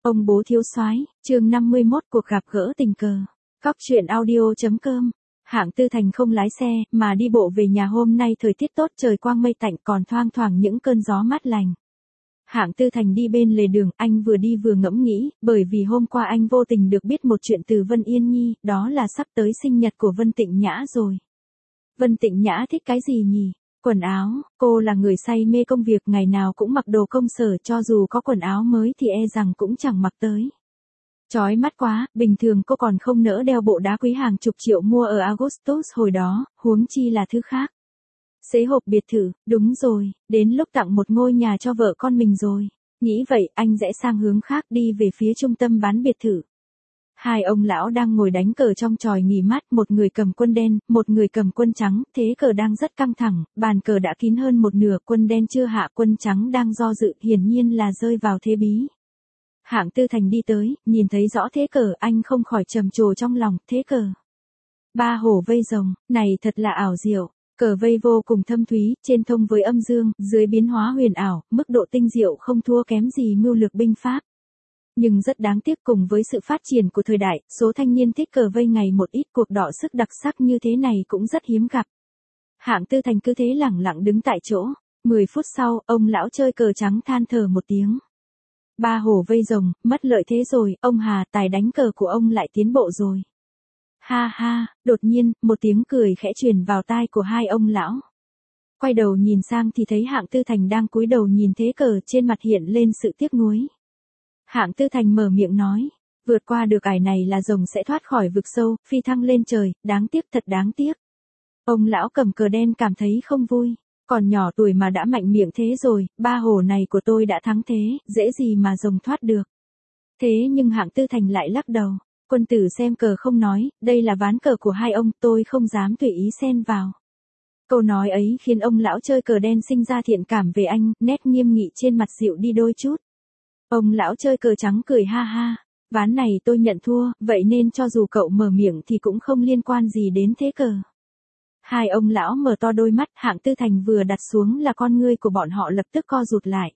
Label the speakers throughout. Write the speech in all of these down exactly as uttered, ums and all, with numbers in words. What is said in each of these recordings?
Speaker 1: Ông bố thiếu soái, chương năm mươi mốt cuộc gặp gỡ tình cờ. Cóc truyện audio chấm com. Hạng Tư Thành không lái xe, mà đi bộ về nhà. Hôm nay thời tiết tốt, trời quang mây tạnh, còn thoang thoảng những cơn gió mát lành. Hạng Tư Thành đi bên lề đường, anh vừa đi vừa ngẫm nghĩ, bởi vì hôm qua anh vô tình được biết một chuyện từ Vân Yên Nhi, đó là sắp tới sinh nhật của Vân Tịnh Nhã rồi. Vân Tịnh Nhã thích cái gì nhỉ? Quần áo, cô là người say mê công việc, ngày nào cũng mặc đồ công sở, cho dù có quần áo mới thì e rằng cũng chẳng mặc tới. Chói mắt quá, bình thường cô còn không nỡ đeo bộ đá quý hàng chục triệu mua ở Augustus hồi đó, huống chi là thứ khác. Xế hộp biệt thự, đúng rồi, đến lúc tặng một ngôi nhà cho vợ con mình rồi. Nghĩ vậy, anh rẽ sang hướng khác đi về phía trung tâm bán biệt thự. Hai ông lão đang ngồi đánh cờ trong chòi nghỉ mát, một người cầm quân đen, một người cầm quân trắng, thế cờ đang rất căng thẳng, bàn cờ đã kín hơn một nửa, quân đen chưa hạ, quân trắng đang do dự, hiển nhiên là rơi vào thế bí. Hạng Tư Thành đi tới, nhìn thấy rõ thế cờ, anh không khỏi trầm trồ trong lòng, thế cờ. Ba hổ vây rồng, này thật là ảo diệu, cờ vây vô cùng thâm thúy, trên thông với âm dương, dưới biến hóa huyền ảo, mức độ tinh diệu không thua kém gì mưu lược binh pháp. Nhưng rất đáng tiếc, cùng với sự phát triển của thời đại, số thanh niên thích cờ vây ngày một ít, cuộc đọ sức đặc sắc như thế này cũng rất hiếm gặp. Hạng Tư Thành cứ thế lẳng lặng đứng tại chỗ. Mười phút sau, ông lão chơi cờ trắng than thở một tiếng. Ba hổ vây rồng, mất lợi thế rồi, ông Hà, tài đánh cờ của ông lại tiến bộ rồi. Ha ha, đột nhiên, một tiếng cười khẽ truyền vào tai của hai ông lão. Quay đầu nhìn sang thì thấy Hạng Tư Thành đang cúi đầu nhìn thế cờ, trên mặt hiện lên sự tiếc nuối. Hạng Tư Thành mở miệng nói, vượt qua được ải này là rồng sẽ thoát khỏi vực sâu, phi thăng lên trời, đáng tiếc, thật đáng tiếc. Ông lão cầm cờ đen cảm thấy không vui, còn nhỏ tuổi mà đã mạnh miệng thế rồi, ba hổ này của tôi đã thắng thế, dễ gì mà rồng thoát được. Thế nhưng Hạng Tư Thành lại lắc đầu, quân tử xem cờ không nói, đây là ván cờ của hai ông, tôi không dám tùy ý xen vào. Câu nói ấy khiến ông lão chơi cờ đen sinh ra thiện cảm về anh, nét nghiêm nghị trên mặt dịu đi đôi chút. Ông lão chơi cờ trắng cười ha ha, ván này tôi nhận thua, vậy nên cho dù cậu mở miệng thì cũng không liên quan gì đến thế cờ. Hai ông lão mở to đôi mắt, Hạng Tư Thành vừa đặt xuống là con ngươi của bọn họ lập tức co rụt lại.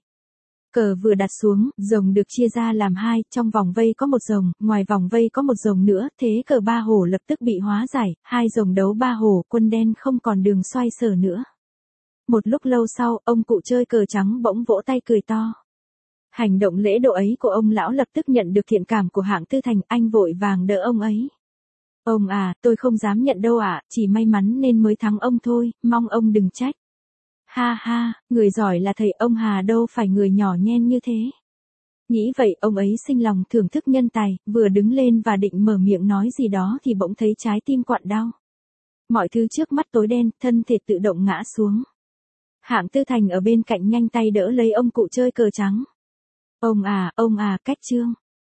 Speaker 1: Cờ vừa đặt xuống, rồng được chia ra làm hai, trong vòng vây có một rồng, ngoài vòng vây có một rồng nữa, thế cờ ba hổ lập tức bị hóa giải, hai rồng đấu ba hổ, quân đen không còn đường xoay sở nữa. Một lúc lâu sau, ông cụ chơi cờ trắng bỗng vỗ tay cười to. Hành động lễ độ ấy của ông lão lập tức nhận được thiện cảm của Hạng Tư Thành, anh vội vàng đỡ ông ấy. Ông à, tôi không dám nhận đâu ạ, à, chỉ may mắn nên mới thắng ông thôi, mong ông đừng trách. Ha ha, người giỏi là thầy, ông Hà đâu phải người nhỏ nhen như thế. Nghĩ vậy, ông ấy sinh lòng thưởng thức nhân tài, vừa đứng lên và định mở miệng nói gì đó thì bỗng thấy trái tim quặn đau. Mọi thứ trước mắt tối đen, thân thể tự động ngã xuống. Hạng Tư Thành ở bên cạnh nhanh tay đỡ lấy ông cụ chơi cờ trắng. Ông à, ông à, cách chương.